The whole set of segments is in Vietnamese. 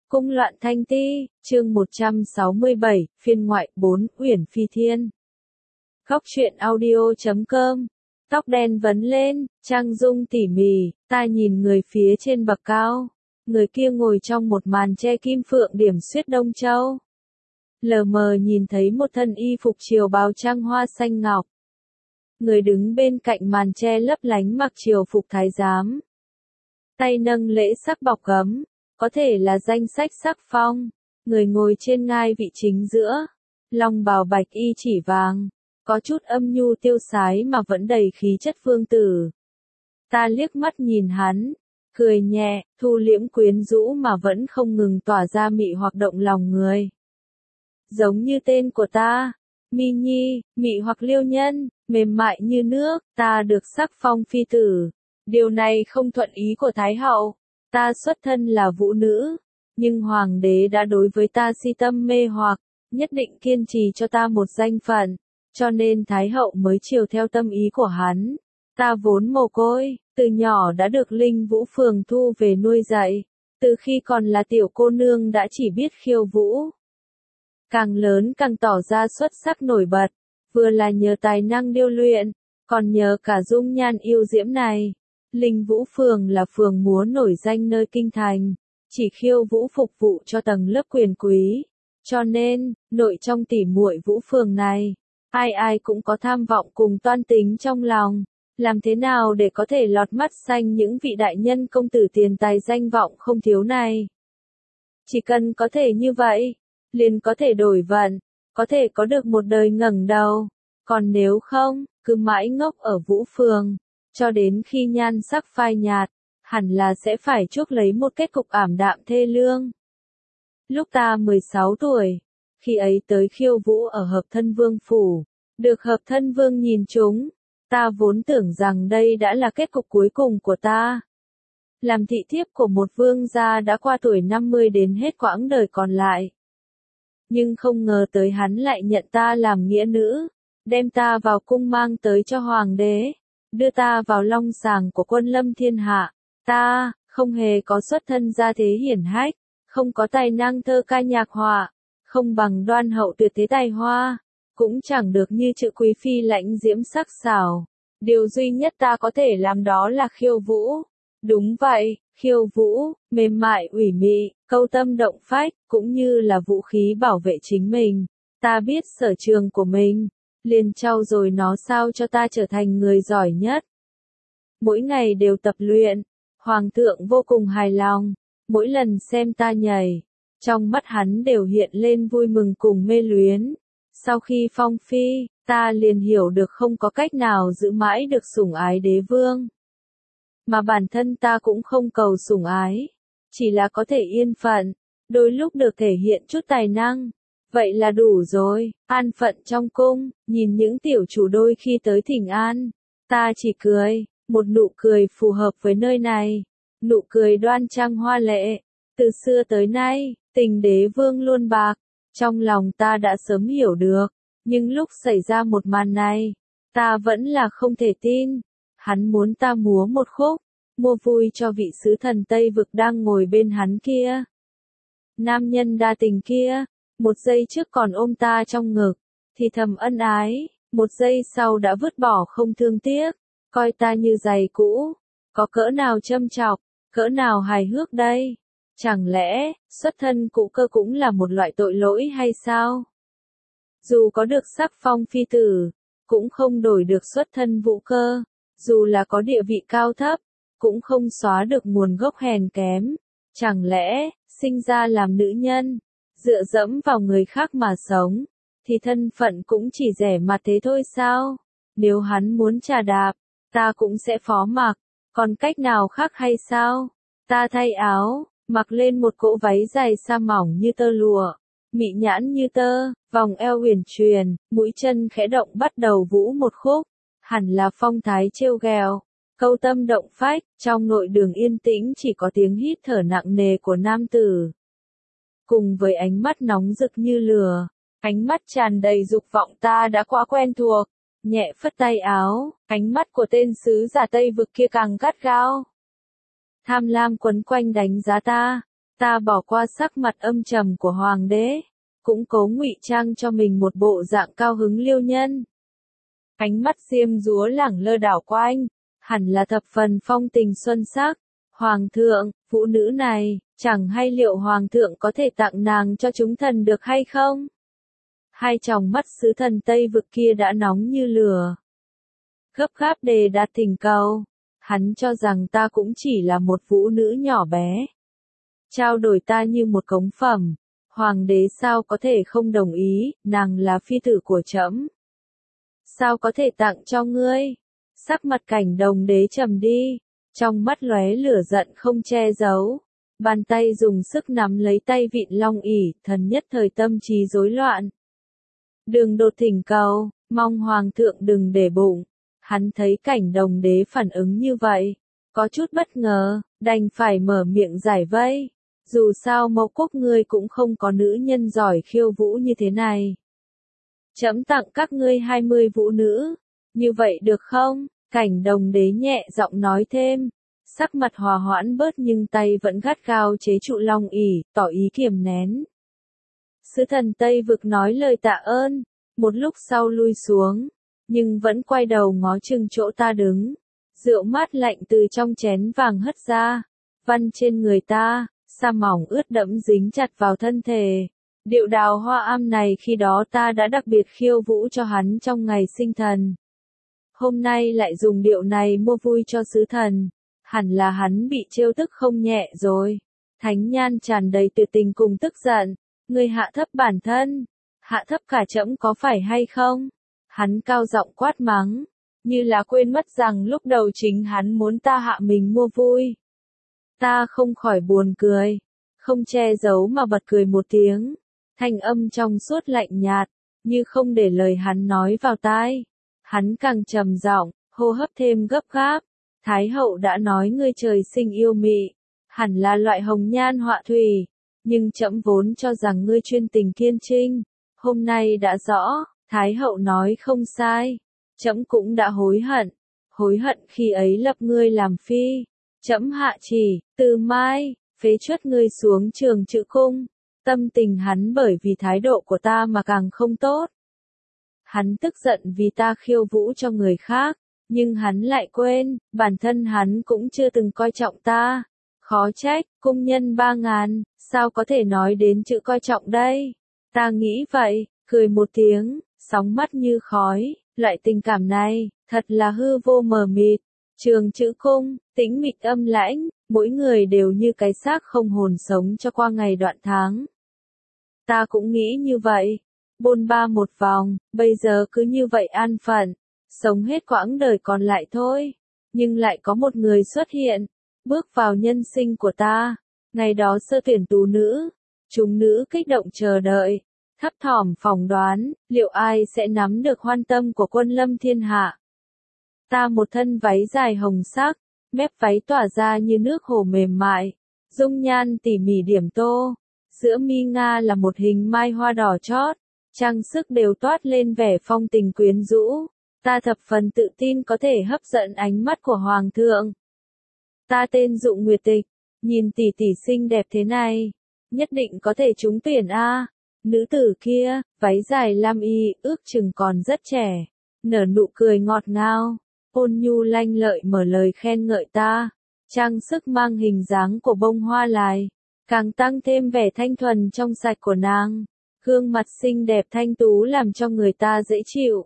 Cung loạn thanh ti, chương 167, phiên ngoại 4, Uyển Phi Thiên. Góc truyện audio.com. Tóc đen vấn lên, trang dung tỉ mỉ, ta nhìn người phía trên bậc cao. Người kia ngồi trong một màn che kim phượng điểm xuyết Đông Châu. Lờ mờ nhìn thấy một thân y phục triều bào trang hoa xanh ngọc. Người đứng bên cạnh màn che lấp lánh mặc triều phục thái giám. Tay nâng lễ sắc bọc gấm. Có thể là danh sách sắc phong, người ngồi trên ngai vị chính giữa, long bào bạch y chỉ vàng, có chút âm nhu tiêu sái mà vẫn đầy khí chất vương tử. Ta liếc mắt nhìn hắn, cười nhẹ, thu liễm quyến rũ mà vẫn không ngừng tỏa ra mị hoặc động lòng người. Giống như tên của ta, Mi Nhi, mị hoặc liêu nhân, mềm mại như nước, ta được sắc phong phi tử. Điều này không thuận ý của Thái hậu. Ta xuất thân là vũ nữ, nhưng hoàng đế đã đối với ta si tâm mê hoặc, nhất định kiên trì cho ta một danh phận, cho nên Thái hậu mới chiều theo tâm ý của hắn. Ta vốn mồ côi, từ nhỏ đã được Linh Vũ Phường thu về nuôi dạy, từ khi còn là tiểu cô nương đã chỉ biết khiêu vũ. Càng lớn càng tỏ ra xuất sắc nổi bật, vừa là nhờ tài năng điêu luyện, còn nhờ cả dung nhan yêu diễm này. Linh Vũ Phường là phường múa nổi danh nơi kinh thành, chỉ khiêu vũ phục vụ cho tầng lớp quyền quý, cho nên, nội trong tỉ muội Vũ Phường này, ai ai cũng có tham vọng cùng toan tính trong lòng, làm thế nào để có thể lọt mắt xanh những vị đại nhân công tử tiền tài danh vọng không thiếu này. Chỉ cần có thể như vậy, liền có thể đổi vận, có thể có được một đời ngẩng đầu, còn nếu không, cứ mãi ngốc ở Vũ Phường. Cho đến khi nhan sắc phai nhạt, hẳn là sẽ phải chuốc lấy một kết cục ảm đạm thê lương. Lúc ta 16 tuổi, khi ấy tới khiêu vũ ở Hợp Thân Vương Phủ, được Hợp Thân Vương nhìn trúng, ta vốn tưởng rằng đây đã là kết cục cuối cùng của ta. Làm thị thiếp của một vương gia đã qua tuổi 50 đến hết quãng đời còn lại. Nhưng không ngờ tới hắn lại nhận ta làm nghĩa nữ, đem ta vào cung mang tới cho hoàng đế. Đưa ta vào long sàng của quân lâm thiên hạ, ta, không hề có xuất thân gia thế hiển hách, không có tài năng thơ ca nhạc họa, không bằng đoan hậu tuyệt thế tài hoa, cũng chẳng được như chữ quý phi lãnh diễm sắc sảo. Điều duy nhất ta có thể làm đó là khiêu vũ. Đúng vậy, khiêu vũ, mềm mại ủy mị, câu tâm động phách, cũng như là vũ khí bảo vệ chính mình. Ta biết sở trường của mình. Liền trau dồi nó sao cho ta trở thành người giỏi nhất. Mỗi ngày đều tập luyện, hoàng thượng vô cùng hài lòng, mỗi lần xem ta nhảy, trong mắt hắn đều hiện lên vui mừng cùng mê luyến. Sau khi phong phi, ta liền hiểu được không có cách nào giữ mãi được sủng ái đế vương. Mà bản thân ta cũng không cầu sủng ái, chỉ là có thể yên phận, đôi lúc được thể hiện chút tài năng. Vậy là đủ rồi, an phận trong cung, nhìn những tiểu chủ đôi khi tới thỉnh an. Ta chỉ cười, một nụ cười phù hợp với nơi này, nụ cười đoan trang hoa lệ. Từ xưa tới nay, tình đế vương luôn bạc, trong lòng ta đã sớm hiểu được, nhưng lúc xảy ra một màn này, ta vẫn là không thể tin. Hắn muốn ta múa một khúc, mua vui cho vị sứ thần Tây Vực đang ngồi bên hắn kia. Nam nhân đa tình kia. Một giây trước còn ôm ta trong ngực, thì thầm ân ái, một giây sau đã vứt bỏ không thương tiếc, coi ta như giày cũ, có cỡ nào châm chọc, cỡ nào hài hước đây? Chẳng lẽ, xuất thân cũ cơ cũng là một loại tội lỗi hay sao? Dù có được sắc phong phi tử, cũng không đổi được xuất thân vũ cơ, dù là có địa vị cao thấp, cũng không xóa được nguồn gốc hèn kém. Chẳng lẽ, sinh ra làm nữ nhân, dựa dẫm vào người khác mà sống, thì thân phận cũng chỉ rẻ mạt thế thôi sao? Nếu hắn muốn trà đạp, ta cũng sẽ phó mặc, còn cách nào khác hay sao? Ta thay áo, mặc lên một cỗ váy dài sa mỏng như tơ lụa, mị nhãn như tơ, vòng eo uyển chuyển, mũi chân khẽ động bắt đầu vũ một khúc, hẳn là phong thái trêu ghẹo, câu tâm động phách, trong nội đường yên tĩnh chỉ có tiếng hít thở nặng nề của nam tử. Cùng với ánh mắt nóng rực như lửa, ánh mắt tràn đầy dục vọng ta đã quá quen thuộc, nhẹ phất tay áo, ánh mắt của tên sứ giả Tây Vực kia càng gắt gao. Tham lam quấn quanh đánh giá ta, Ta bỏ qua sắc mặt âm trầm của hoàng đế, cũng cố ngụy trang cho mình một bộ dạng cao hứng liêu nhân. Ánh mắt diêm dúa lẳng lơ đảo qua anh, hẳn là thập phần phong tình xuân sắc. Hoàng thượng, phụ nữ này, chẳng hay liệu hoàng thượng có thể tặng nàng cho chúng thần được hay không? Hai tròng mắt sứ thần Tây vực kia đã nóng như lửa. Gấp gáp đề đạt thỉnh cầu. Hắn cho rằng ta cũng chỉ là một vũ nữ nhỏ bé. Trao đổi ta như một cống phẩm. Hoàng đế sao có thể không đồng ý, nàng là phi tử của trẫm. Sao có thể tặng cho ngươi? Sắc mặt Cảnh Đồng đế trầm đi, trong mắt lóe lửa giận không che giấu. Bàn tay dùng sức nắm lấy tay vịn long ỷ, thần nhất thời tâm trí rối loạn. Đừng đột thỉnh cầu, mong hoàng thượng đừng để bụng. Hắn thấy Cảnh Đồng đế phản ứng như vậy, có chút bất ngờ, đành phải mở miệng giải vây. Dù sao Mậu Quốc ngươi cũng không có nữ nhân giỏi khiêu vũ như thế này. Trẫm tặng các ngươi 20 vũ nữ, như vậy được không? Cảnh Đồng đế nhẹ giọng nói thêm, sắc mặt hòa hoãn bớt nhưng tay vẫn gắt gao chế trụ long ỷ, tỏ ý kiềm nén. Sứ thần Tây vực nói lời tạ ơn, một lúc sau lui xuống, nhưng vẫn quay đầu ngó chừng chỗ ta đứng. Rượu mát lạnh từ trong chén vàng hất ra, văn trên người ta, sa mỏng ướt đẫm dính chặt vào thân thể. Điệu đào hoa am này khi đó ta đã đặc biệt khiêu vũ cho hắn trong ngày sinh thần. Hôm nay lại dùng điệu này mua vui cho sứ thần. Hẳn là hắn bị trêu tức không nhẹ rồi. Thánh Nhan tràn đầy tuyệt tình cùng tức giận. Ngươi hạ thấp bản thân, hạ thấp cả trẫm có phải hay không? Hắn cao giọng quát mắng, như là quên mất rằng lúc đầu chính hắn muốn ta hạ mình mua vui. Ta không khỏi buồn cười, không che giấu mà bật cười một tiếng. Thanh âm trong suốt lạnh nhạt, như không để lời hắn nói vào tai. Hắn càng trầm giọng, hô hấp thêm gấp gáp. Thái hậu đã nói ngươi trời sinh yêu mị, hẳn là loại hồng nhan họa thủy, nhưng trẫm vốn cho rằng ngươi chuyên tình kiên trinh. Hôm nay đã rõ, Thái hậu nói không sai, trẫm cũng đã hối hận khi ấy lập ngươi làm phi. Trẫm hạ chỉ, từ mai, phế truất ngươi xuống trường Chữ Cung. Tâm tình hắn bởi vì thái độ của ta mà càng không tốt. Hắn tức giận vì ta khiêu vũ cho người khác, nhưng hắn lại quên, bản thân hắn cũng chưa từng coi trọng ta. Khó trách, cung nhân 3.000, sao có thể nói đến chữ coi trọng đây? Ta nghĩ vậy, cười một tiếng, sóng mắt như khói, loại tình cảm này, thật là hư vô mờ mịt. Trường Chữ Cung, tĩnh mịch âm lãnh, mỗi người đều như cái xác không hồn sống cho qua ngày đoạn tháng. Ta cũng nghĩ như vậy, bôn ba một vòng, bây giờ cứ như vậy an phận, sống hết quãng đời còn lại thôi. Nhưng lại có một người xuất hiện, bước vào nhân sinh của ta. Ngày đó sơ tuyển tú nữ, chúng nữ kích động chờ đợi, thấp thỏm phỏng đoán, liệu ai sẽ nắm được hoan tâm của quân lâm thiên hạ. Ta một thân váy dài hồng sắc, mép váy tỏa ra như nước hồ mềm mại, dung nhan tỉ mỉ điểm tô, giữa mi nga là một hình mai hoa đỏ chót, trang sức đều toát lên vẻ phong tình quyến rũ. Ta thập phần tự tin có thể hấp dẫn ánh mắt của hoàng thượng. Ta tên Dụng Nguyệt Tịch, nhìn tỷ tỷ xinh đẹp thế này, nhất định có thể trúng tuyển a. Nữ tử kia, váy dài lam y, ước chừng còn rất trẻ, nở nụ cười ngọt ngào, ôn nhu lanh lợi mở lời khen ngợi ta. Trang sức mang hình dáng của bông hoa lài, càng tăng thêm vẻ thanh thuần trong sạch của nàng. Gương mặt xinh đẹp thanh tú làm cho người ta dễ chịu.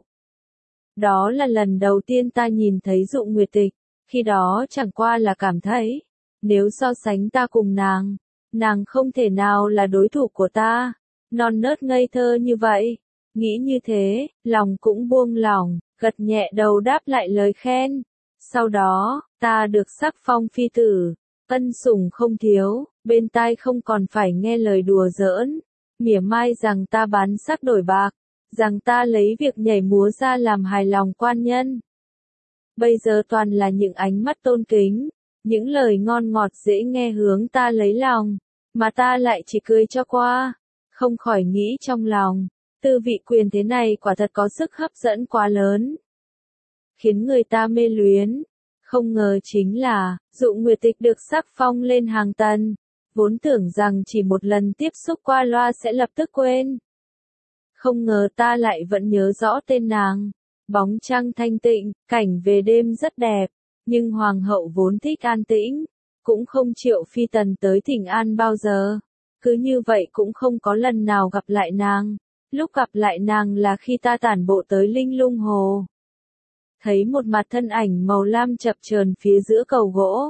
Đó là lần đầu tiên ta nhìn thấy Dụng Nguyệt Tịch, khi đó chẳng qua là cảm thấy, nếu so sánh ta cùng nàng không thể nào là đối thủ của ta. Non nớt ngây thơ như vậy, nghĩ như thế, lòng cũng buông lỏng, gật nhẹ đầu đáp lại lời khen. Sau đó, ta được sắc phong phi tử, ân sủng không thiếu, bên tai không còn phải nghe lời đùa giỡn, mỉa mai rằng ta bán sắc đổi bạc, rằng ta lấy việc nhảy múa ra làm hài lòng quan nhân. Bây giờ toàn là những ánh mắt tôn kính, những lời ngon ngọt dễ nghe hướng ta lấy lòng, mà ta lại chỉ cười cho qua, không khỏi nghĩ trong lòng, tư vị quyền thế này quả thật có sức hấp dẫn quá lớn, khiến người ta mê luyến. Không ngờ chính là, Dụng Nguyệt Tịch được sắc phong lên hàng tần, Vốn tưởng rằng chỉ một lần tiếp xúc qua loa sẽ lập tức quên. Không ngờ ta lại vẫn nhớ rõ tên nàng. Bóng trăng thanh tịnh, cảnh về đêm rất đẹp, nhưng hoàng hậu vốn thích an tĩnh, cũng không chịu phi tần tới thỉnh an bao giờ. Cứ như vậy cũng không có lần nào gặp lại nàng. Lúc gặp lại nàng là khi ta tản bộ tới Linh Lung Hồ. Thấy một mặt thân ảnh màu lam chập chờn phía giữa cầu gỗ.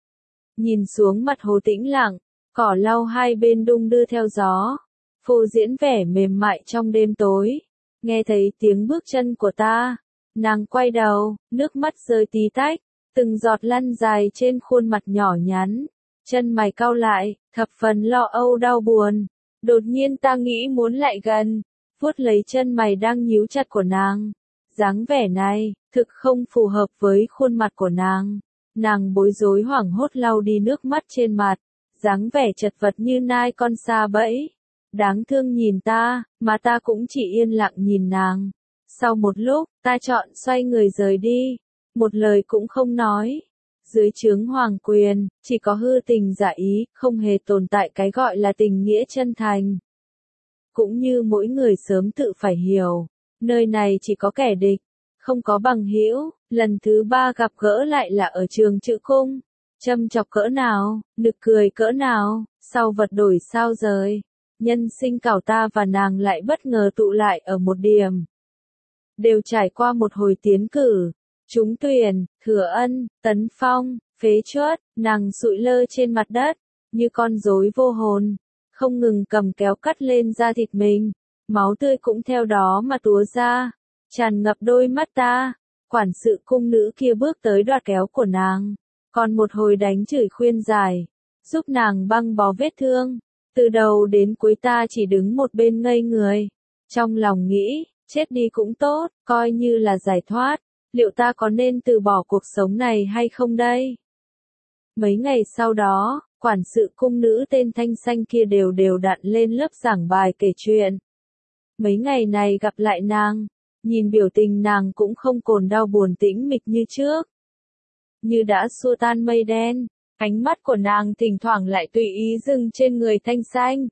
Nhìn xuống mặt hồ tĩnh lặng, cỏ lau hai bên đung đưa theo gió, phô diễn vẻ mềm mại trong đêm tối. Nghe thấy tiếng bước chân của ta, nàng quay đầu, nước mắt rơi tí tách, từng giọt lăn dài trên khuôn mặt nhỏ nhắn, chân mày cau lại, thập phần lo âu đau buồn. Đột nhiên ta nghĩ muốn lại gần, vuốt lấy chân mày đang nhíu chặt của nàng. Dáng vẻ này, thực không phù hợp với khuôn mặt của nàng. Nàng bối rối hoảng hốt lau đi nước mắt trên mặt, dáng vẻ chật vật như nai con sa bẫy. Đáng thương nhìn ta, mà ta cũng chỉ yên lặng nhìn nàng. Sau một lúc, ta chọn xoay người rời đi, một lời cũng không nói. Dưới trướng hoàng quyền, chỉ có hư tình giả ý, không hề tồn tại cái gọi là tình nghĩa chân thành. Cũng như mỗi người sớm tự phải hiểu, nơi này chỉ có kẻ địch, không có bằng hữu. Lần thứ 3 gặp gỡ lại là ở trường Chữ Cung. Châm chọc cỡ nào, nực cười cỡ nào, sau vật đổi sao rời. Nhân sinh cảo ta và nàng lại bất ngờ tụ lại ở một điểm. Đều trải qua một hồi tiến cử, trúng tuyển, Thừa Ân, Tấn Phong, phế truất, nàng sụi lơ trên mặt đất, như con rối vô hồn, không ngừng cầm kéo cắt lên da thịt mình, máu tươi cũng theo đó mà túa ra, tràn ngập đôi mắt ta. Quản sự cung nữ kia bước tới đoạt kéo của nàng, còn một hồi đánh chửi khuyên giải, giúp nàng băng bó vết thương. Từ đầu đến cuối ta chỉ đứng một bên ngây người, trong lòng nghĩ, chết đi cũng tốt, coi như là giải thoát. Liệu ta có nên từ bỏ cuộc sống này hay không đây? Mấy ngày sau đó, quản sự cung nữ tên Thanh Xanh kia đều đặn lên lớp giảng bài kể chuyện. Mấy ngày này gặp lại nàng, nhìn biểu tình nàng cũng không còn đau buồn tĩnh mịch như trước. Như đã xua tan mây đen, ánh mắt của nàng thỉnh thoảng lại tùy ý dừng trên người Thanh Xanh.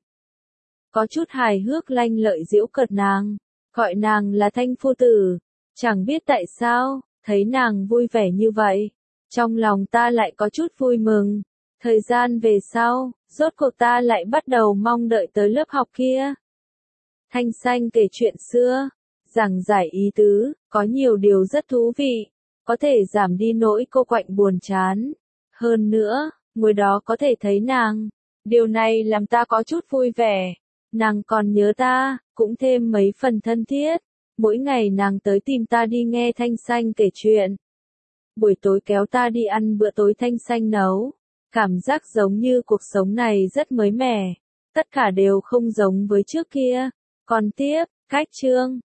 Có chút hài hước lanh lợi giễu cợt nàng, gọi nàng là Thanh phu tử. Chẳng biết tại sao, thấy nàng vui vẻ như vậy, trong lòng ta lại có chút vui mừng. Thời gian về sau, rốt cuộc ta lại bắt đầu mong đợi tới lớp học kia. Thanh Xanh kể chuyện xưa, giảng giải ý tứ, có nhiều điều rất thú vị, có thể giảm đi nỗi cô quạnh buồn chán. Hơn nữa, ngồi đó có thể thấy nàng, điều này làm ta có chút vui vẻ. Nàng còn nhớ ta, cũng thêm mấy phần thân thiết. Mỗi ngày nàng tới tìm ta đi nghe Thanh Xanh kể chuyện. Buổi tối kéo ta đi ăn bữa tối Thanh Xanh nấu. Cảm giác giống như cuộc sống này rất mới mẻ. Tất cả đều không giống với trước kia. Còn tiếp, cách chương.